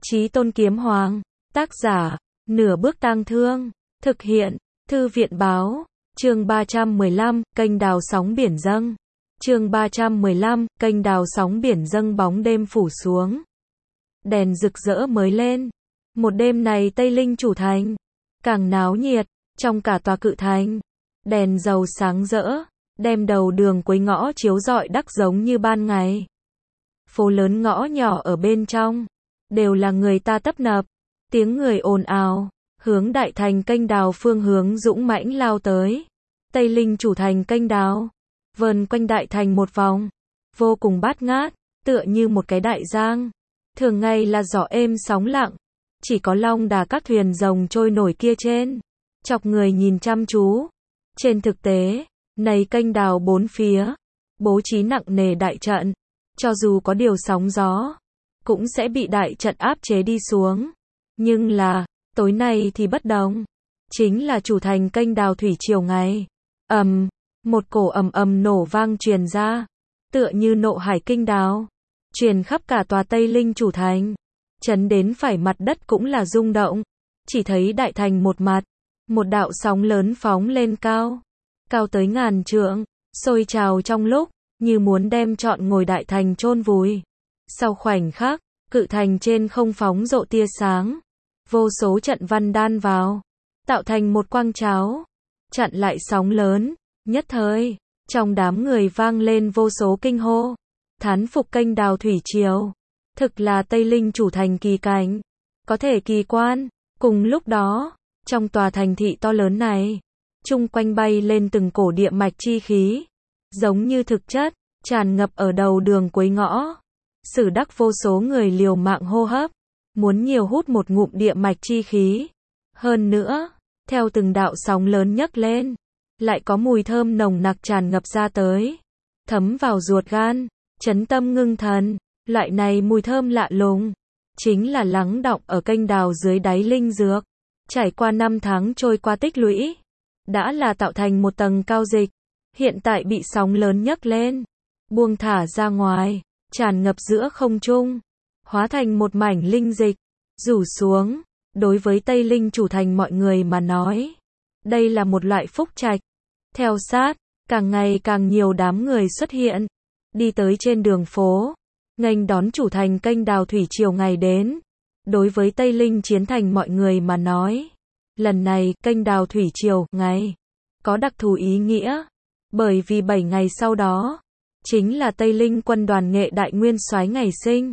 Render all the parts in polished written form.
Chí Tôn Kiếm Hoàng, tác giả, Nửa Bước Tang Thương, thực hiện, Thư viện Báo, chương 315, kênh đào sóng biển dâng. Chương 315, kênh đào sóng biển dâng bóng đêm phủ xuống. Đèn rực rỡ mới lên. Một đêm này Tây Linh chủ thành, càng náo nhiệt, trong cả tòa cự thành. Đèn dầu sáng rỡ, đem đầu đường cuối ngõ chiếu rọi đắc giống như ban ngày. Phố lớn ngõ nhỏ ở bên trong, đều là người ta tấp nập, tiếng người ồn ào, hướng đại thành kênh đào phương hướng dũng mãnh lao tới. Tây Linh chủ thành kênh đào, vờn quanh đại thành một vòng, vô cùng bát ngát, tựa như một cái đại giang. Thường ngày là gió êm sóng lặng, chỉ có long đà các thuyền rồng trôi nổi kia trên, chọc người nhìn chăm chú. Trên thực tế, này kênh đào bốn phía, bố trí nặng nề đại trận, cho dù có điều sóng gió, cũng sẽ bị đại trận áp chế đi xuống. Nhưng là, tối nay thì bất đồng. Chính là chủ thành kênh đào thủy triều ngày. Một cổ ầm ầm nổ vang truyền ra, tựa như nộ hải kinh đào, truyền khắp cả tòa Tây Linh chủ thành, chấn đến phải mặt đất cũng là rung động. Chỉ thấy đại thành một mặt, một đạo sóng lớn phóng lên cao, cao tới ngàn trượng, sôi trào trong lúc, như muốn đem trọn ngồi đại thành chôn vùi. Sau khoảnh khắc, cự thành trên không phóng rộ tia sáng, vô số trận văn đan vào, tạo thành một quang cháo, chặn lại sóng lớn. Nhất thời, trong đám người vang lên vô số kinh hô, thán phục kênh đào thủy triều, thực là Tây Linh chủ thành kỳ cảnh, có thể kỳ quan. Cùng lúc đó, trong tòa thành thị to lớn này, chung quanh bay lên từng cổ địa mạch chi khí, giống như thực chất, tràn ngập ở đầu đường cuối ngõ. Sử đắc vô số người liều mạng hô hấp, muốn nhiều hút một ngụm địa mạch chi khí. Hơn nữa, theo từng đạo sóng lớn nhấc lên, lại có mùi thơm nồng nặc tràn ngập ra tới, thấm vào ruột gan, chấn tâm ngưng thần. Loại này mùi thơm lạ lùng, chính là lắng đọng ở kênh đào dưới đáy linh dược, trải qua năm tháng trôi qua tích lũy, đã là tạo thành một tầng cao dịch, hiện tại bị sóng lớn nhấc lên, buông thả ra ngoài, tràn ngập giữa không trung, hóa thành một mảnh linh dịch, rủ xuống. Đối với Tây Linh chủ thành mọi người mà nói, đây là một loại phúc trạch. Theo sát, càng ngày càng nhiều đám người xuất hiện, đi tới trên đường phố, nghênh đón chủ thành kênh đào thủy triều ngày đến. Đối với Tây Linh chiến thành mọi người mà nói, lần này kênh đào thủy triều ngày có đặc thù ý nghĩa, bởi vì 7 ngày sau đó chính là Tây Linh quân đoàn nghệ đại nguyên soái ngày sinh.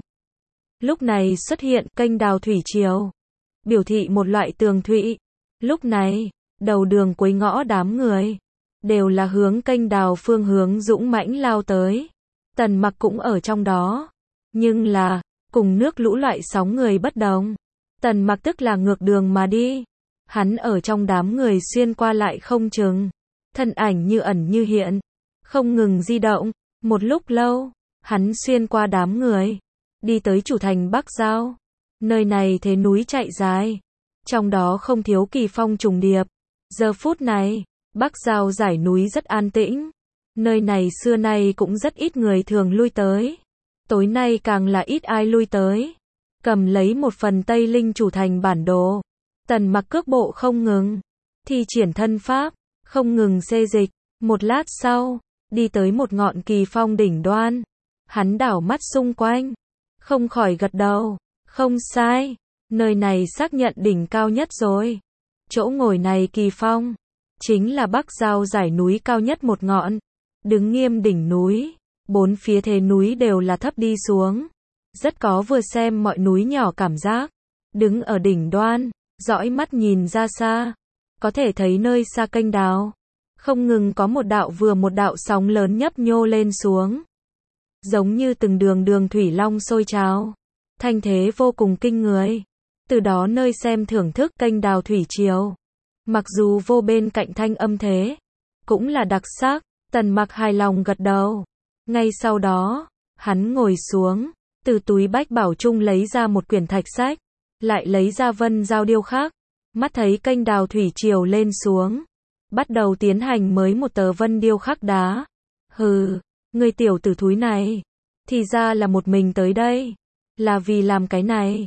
Lúc này xuất hiện kênh đào thủy triều, biểu thị một loại tường thụy. Lúc này, đầu đường cuối ngõ đám người đều là hướng kênh đào phương hướng dũng mãnh lao tới. Tần Mặc cũng ở trong đó, nhưng là cùng nước lũ loại sóng người bất đồng. Tần Mặc tức là ngược đường mà đi, hắn ở trong đám người xuyên qua lại không chừng, thân ảnh như ẩn như hiện, không ngừng di động. Một lúc lâu, hắn xuyên qua đám người, đi tới chủ thành Bắc Giao. Nơi này thế núi chạy dài, trong đó không thiếu kỳ phong trùng điệp. Giờ phút này, Bắc Giao dải núi rất an tĩnh. Nơi này xưa nay cũng rất ít người thường lui tới. Tối nay càng là ít ai lui tới. Cầm lấy một phần Tây Linh chủ thành bản đồ, Tần Mặc cước bộ không ngừng, thi triển thân pháp, không ngừng xê dịch. Một lát sau, đi tới một ngọn kỳ phong đỉnh đoan. Hắn đảo mắt xung quanh, không khỏi gật đầu. Không sai, nơi này xác nhận đỉnh cao nhất rồi. Chỗ ngồi này kỳ phong, chính là Bắc Giao dải núi cao nhất một ngọn. Đứng nghiêm đỉnh núi, bốn phía thế núi đều là thấp đi xuống. Rất có vừa xem mọi núi nhỏ cảm giác. Đứng ở đỉnh đoan, dõi mắt nhìn ra xa, có thể thấy nơi xa kênh đào, không ngừng có một đạo vừa một đạo sóng lớn nhấp nhô lên xuống, giống như từng đường đường thủy long sôi trào, thanh thế vô cùng kinh người. Từ đó nơi xem thưởng thức kênh đào thủy triều, mặc dù vô bên cạnh thanh âm thế, cũng là đặc sắc. Tần Mặc hài lòng gật đầu. Ngay sau đó, hắn ngồi xuống, từ túi bách bảo chung lấy ra một quyển thạch sách, lại lấy ra vân dao điêu khắc. Mắt thấy kênh đào thủy triều lên xuống, bắt đầu tiến hành mới một tờ vân điêu khắc đá. Hừ, ngươi tiểu tử thúi này, thì ra là một mình tới đây, là vì làm cái này.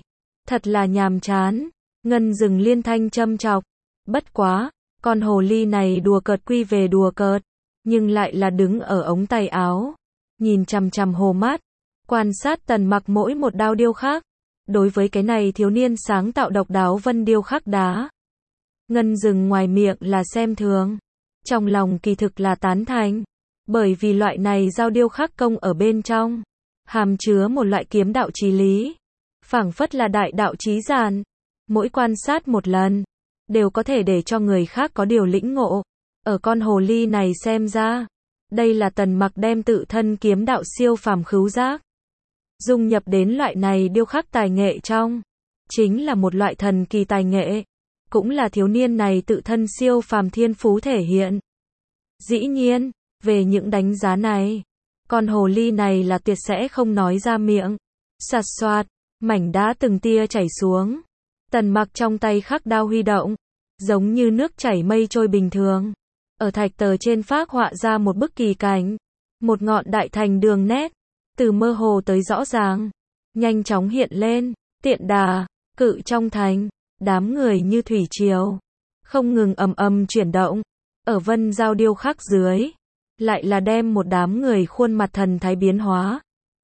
Thật là nhàm chán. Ngân Dừng liên thanh châm chọc. Bất quá, con hồ ly này đùa cợt quy về đùa cợt, nhưng lại là đứng ở ống tay áo, nhìn chằm chằm Hồ Mát, quan sát Tần Mặc mỗi một đao điêu khắc. Đối với cái này thiếu niên sáng tạo độc đáo vân điêu khắc đá, Ngân Dừng ngoài miệng là xem thường, trong lòng kỳ thực là tán thành, bởi vì loại này giao điêu khắc công ở bên trong hàm chứa một loại kiếm đạo chí lý, phảng phất là đại đạo chí giản, mỗi quan sát một lần đều có thể để cho người khác có điều lĩnh ngộ. Ở con hồ ly này xem ra, đây là Tần Mặc đem tự thân kiếm đạo siêu phàm khứu giác dung nhập đến loại này điêu khắc tài nghệ trong, chính là một loại thần kỳ tài nghệ, cũng là thiếu niên này tự thân siêu phàm thiên phú thể hiện. Dĩ nhiên, về những đánh giá này, con hồ ly này là tuyệt sẽ không nói ra miệng. Sạt soạt, mảnh đá từng tia chảy xuống. Tần Mặc trong tay khắc đao huy động, giống như nước chảy mây trôi bình thường. Ở thạch tờ trên phác họa ra một bức kỳ cảnh, một ngọn đại thành đường nét, từ mơ hồ tới rõ ràng, nhanh chóng hiện lên, tiện đà, cự trong thành, đám người như thủy triều, không ngừng ầm ầm chuyển động, ở vân giao điêu khắc dưới, lại là đem một đám người khuôn mặt thần thái biến hóa,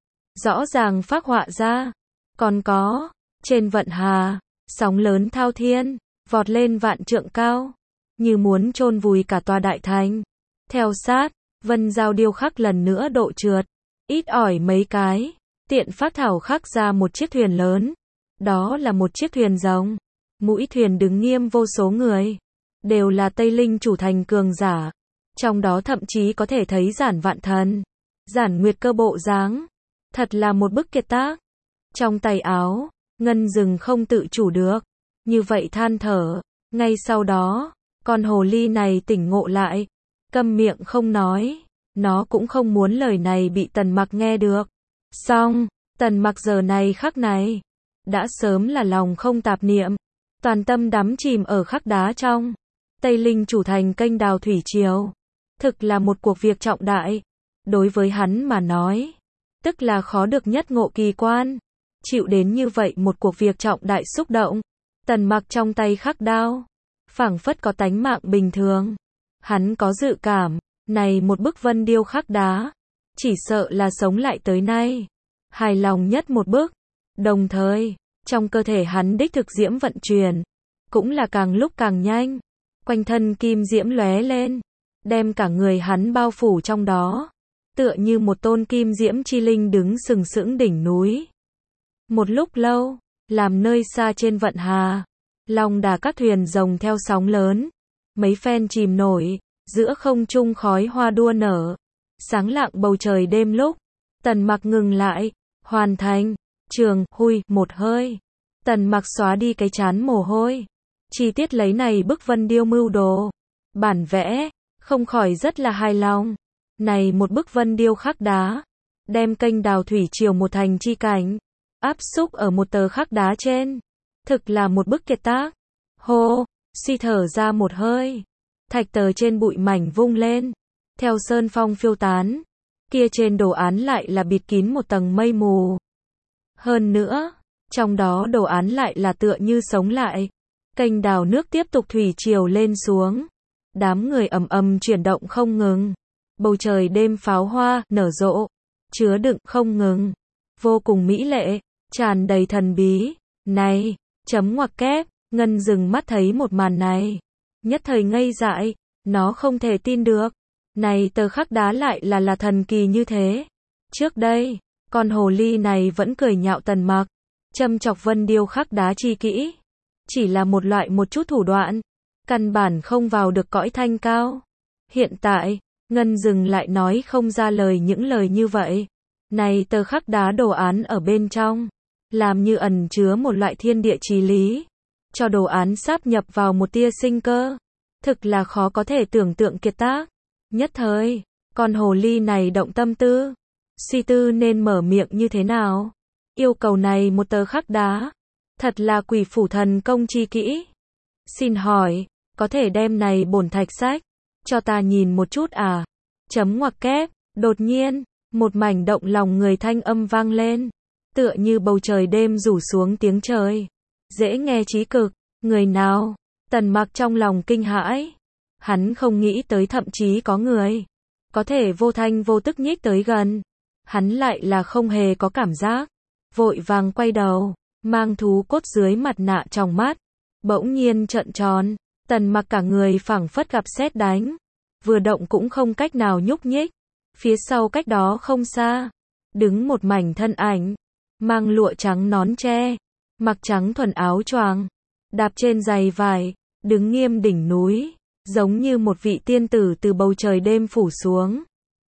rõ ràng phác họa ra. Còn có, trên vận hà, sóng lớn thao thiên, vọt lên vạn trượng cao, như muốn chôn vùi cả tòa đại thành. Theo sát, vân giao điêu khắc lần nữa độ trượt, ít ỏi mấy cái, tiện phác thảo khắc ra một chiếc thuyền lớn. Đó là một chiếc thuyền rồng, mũi thuyền đứng nghiêm vô số người, đều là Tây Linh chủ thành cường giả, trong đó thậm chí có thể thấy Giản Vạn Thần, Giản Nguyệt Cơ bộ dáng, thật là một bức kiệt tác. Trong tay áo, Ngân Dừng không tự chủ được, như vậy than thở. Ngay sau đó, con hồ ly này tỉnh ngộ lại, câm miệng không nói, nó cũng không muốn lời này bị Tần Mặc nghe được. Xong, Tần Mặc giờ này khắc này, đã sớm là lòng không tạp niệm, toàn tâm đắm chìm ở khắc đá trong. Tây Linh chủ thành kênh đào thủy triều, thực là một cuộc việc trọng đại, đối với hắn mà nói, tức là khó được nhất ngộ kỳ quan. Chịu đến như vậy một cuộc việc trọng đại xúc động, Tần Mặc trong tay khắc đao, phảng phất có tánh mạng bình thường. Hắn có dự cảm, này một bức vân điêu khắc đá, chỉ sợ là sống lại tới nay, hài lòng nhất một bức. Đồng thời, trong cơ thể hắn đích thực diễm vận chuyển, cũng là càng lúc càng nhanh, quanh thân kim diễm lóe lên, đem cả người hắn bao phủ trong đó, tựa như một tôn kim diễm chi linh đứng sừng sững đỉnh núi. Một lúc lâu, làm nơi xa trên vận hà, long đà các thuyền rồng theo sóng lớn, mấy phen chìm nổi, giữa không trung khói hoa đua nở, sáng lạng bầu trời đêm lúc, Tần Mặc ngừng lại, hoàn thành, trường, hui, một hơi. Tần Mặc xóa đi cái chán mồ hôi, chi tiết lấy này bức vân điêu mưu đồ, bản vẽ, không khỏi rất là hài lòng. Này một bức vân điêu khắc đá, đem kênh đào thủy triều một thành chi cảnh, áp xúc ở một tờ khắc đá trên, thực là một bức kiệt tác. Hô, suy thở ra một hơi, thạch tờ trên bụi mảnh vung lên, theo sơn phong phiêu tán, kia trên đồ án lại là bịt kín một tầng mây mù. Hơn nữa, trong đó đồ án lại là tựa như sống lại, kênh đào nước tiếp tục thủy triều lên xuống, đám người ầm ầm chuyển động không ngừng, bầu trời đêm pháo hoa nở rộ, chứa đựng không ngừng, vô cùng mỹ lệ, tràn đầy thần bí. Này, chấm ngoặc kép, Ngân Dừng mắt thấy một màn này, nhất thời ngây dại, nó không thể tin được, này tờ khắc đá lại là thần kỳ như thế. Trước đây, con hồ ly này vẫn cười nhạo Tần Mặc, châm chọc vân điêu khắc đá chi kỹ, chỉ là một loại một chút thủ đoạn, căn bản không vào được cõi thanh cao. Hiện tại, Ngân Dừng lại nói không ra lời những lời như vậy. Này tờ khắc đá đồ án ở bên trong, làm như ẩn chứa một loại thiên địa chí lý, cho đồ án sáp nhập vào một tia sinh cơ, thực là khó có thể tưởng tượng kiệt tác. Nhất thời, con hồ ly này động tâm tư, suy tư nên mở miệng như thế nào. Yêu cầu này một tờ khắc đá, thật là quỷ phủ thần công chi kỹ. Xin hỏi, có thể đem này bổn thạch sách cho ta nhìn một chút à? Chấm ngoặc kép, đột nhiên, một mảnh động lòng người thanh âm vang lên. tựa như bầu trời đêm rủ xuống tiếng trời. Dễ nghe chí cực, người nào? Tần Mặc trong lòng kinh hãi. Hắn không nghĩ tới thậm chí có người có thể vô thanh vô tức nhích tới gần. Hắn lại là không hề có cảm giác. Vội vàng quay đầu, mang thú cốt dưới mặt nạ trong mắt. Bỗng nhiên trợn tròn, Tần Mặc cả người phảng phất gặp sét đánh. Vừa động cũng không cách nào nhúc nhích. Phía sau cách đó không xa, đứng một mảnh thân ảnh, mang lụa trắng nón tre, mặc trắng thuần áo choàng, đạp trên giày vải, đứng nghiêm đỉnh núi, giống như một vị tiên tử từ bầu trời đêm phủ xuống.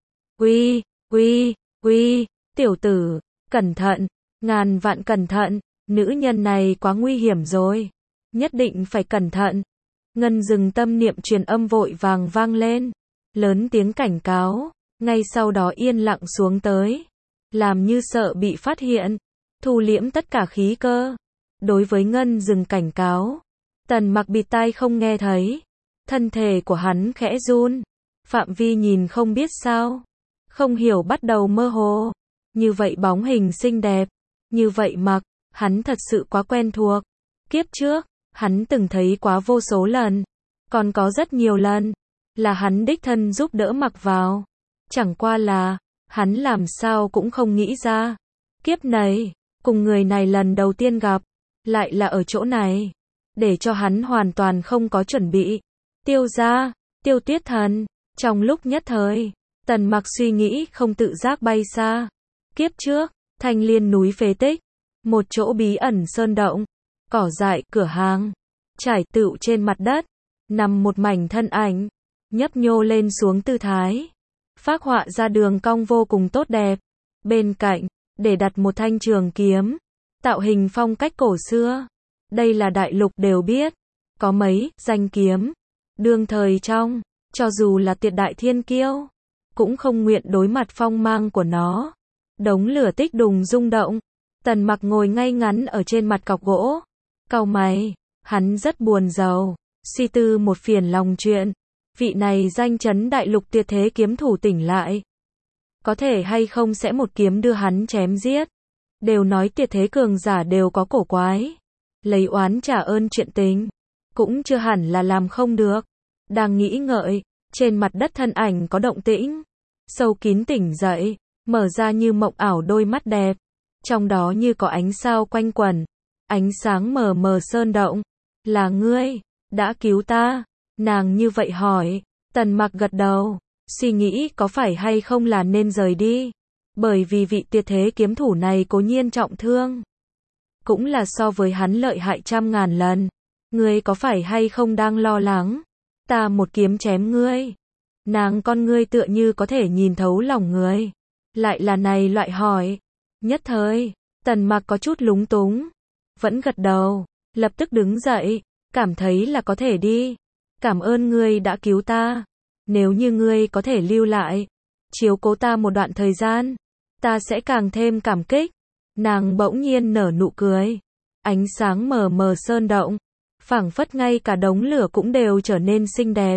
Uy, uy, uy, tiểu tử, cẩn thận, ngàn vạn cẩn thận, nữ nhân này quá nguy hiểm rồi, nhất định phải cẩn thận. Ngân Dừng tâm niệm truyền âm vội vàng vang lên, lớn tiếng cảnh cáo, ngay sau đó yên lặng xuống tới, làm như sợ bị phát hiện, thu liễm tất cả khí cơ. Đối với Ngân Dừng cảnh cáo, Tần Mặc bịt tai không nghe thấy, thân thể của hắn khẽ run, phạm vi nhìn không biết sao, không hiểu bắt đầu mơ hồ, như vậy bóng hình xinh đẹp, như vậy mặc, hắn thật sự quá quen thuộc, kiếp trước, hắn từng thấy quá vô số lần, còn có rất nhiều lần, là hắn đích thân giúp đỡ mặc vào, chẳng qua là, hắn làm sao cũng không nghĩ ra, kiếp này, cùng người này lần đầu tiên gặp, lại là ở chỗ này, để cho hắn hoàn toàn không có chuẩn bị. Tiêu gia, Tiêu Tuyết Thần, trong lúc nhất thời, Tần Mặc suy nghĩ không tự giác bay xa. Kiếp trước, Thanh Liên núi phế tích, một chỗ bí ẩn sơn động, cỏ dại, cửa hàng, trải tựu trên mặt đất, nằm một mảnh thân ảnh, nhấp nhô lên xuống tư thái, phác họa ra đường cong vô cùng tốt đẹp. Bên cạnh, để đặt một thanh trường kiếm, tạo hình phong cách cổ xưa. Đây là đại lục đều biết, có mấy danh kiếm, đương thời trong, cho dù là tuyệt đại thiên kiêu, cũng không nguyện đối mặt phong mang của nó. Đống lửa tích đùng rung động, Tần Mặc ngồi ngay ngắn ở trên mặt cọc gỗ, cau mày, hắn rất buồn rầu, suy tư một phiền lòng chuyện, vị này danh chấn đại lục tuyệt thế kiếm thủ tỉnh lại, có thể hay không sẽ một kiếm đưa hắn chém giết. Đều nói tuyệt thế cường giả đều có cổ quái, lấy oán trả ơn chuyện tình, cũng chưa hẳn là làm không được. Đang nghĩ ngợi, trên mặt đất thân ảnh có động tĩnh, sâu kín tỉnh dậy, mở ra như mộng ảo đôi mắt đẹp, trong đó như có ánh sao quanh quẩn, ánh sáng mờ mờ sơn động. Là ngươi, đã cứu ta? Nàng như vậy hỏi. Tần Mặc gật đầu, suy nghĩ có phải hay không là nên rời đi, bởi vì vị tuyệt thế kiếm thủ này cố nhiên trọng thương, cũng là so với hắn lợi hại trăm ngàn lần. Ngươi có phải hay không đang lo lắng ta một kiếm chém ngươi? Nàng con ngươi tựa như có thể nhìn thấu lòng người, lại là này loại hỏi. Nhất thời, Tần Mặc có chút lúng túng, vẫn gật đầu, lập tức đứng dậy, cảm thấy là có thể đi. Cảm ơn ngươi đã cứu ta, nếu như ngươi có thể lưu lại, chiếu cố ta một đoạn thời gian, ta sẽ càng thêm cảm kích. Nàng bỗng nhiên nở nụ cười, ánh sáng mờ mờ sơn động, phảng phất ngay cả đống lửa cũng đều trở nên xinh đẹp.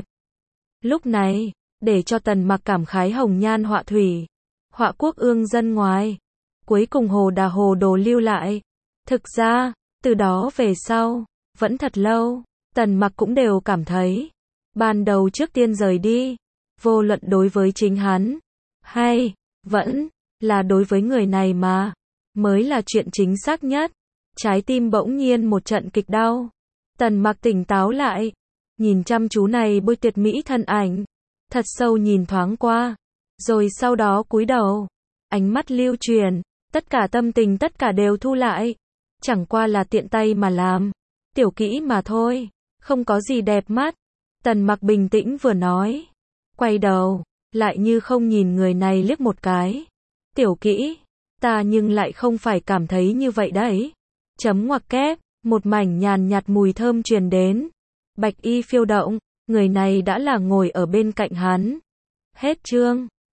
Lúc này, để cho Tần Mặc cảm khái hồng nhan họa thủy, họa quốc ương dân ngoài, cuối cùng hồ đà hồ đồ lưu lại. Thực ra, từ đó về sau, vẫn thật lâu, Tần Mặc cũng đều cảm thấy, ban đầu trước tiên rời đi, vô luận đối với chính hắn, hay, vẫn, là đối với người này mà, mới là chuyện chính xác nhất. Trái tim bỗng nhiên một trận kịch đau. Tần Mặc tỉnh táo lại, nhìn chăm chú này bôi tuyệt mỹ thân ảnh, thật sâu nhìn thoáng qua, rồi sau đó cúi đầu, ánh mắt lưu truyền, tất cả tâm tình tất cả đều thu lại, chẳng qua là tiện tay mà làm, tiểu kỹ mà thôi, không có gì đẹp mắt. Tần Mặc bình tĩnh vừa nói, quay đầu, lại như không nhìn người này liếc một cái. Tiểu kỹ, ta nhưng lại không phải cảm thấy như vậy đấy. Chấm ngoặc kép, một mảnh nhàn nhạt mùi thơm truyền đến. Bạch y phiêu động, người này đã là ngồi ở bên cạnh hắn. Hết chương.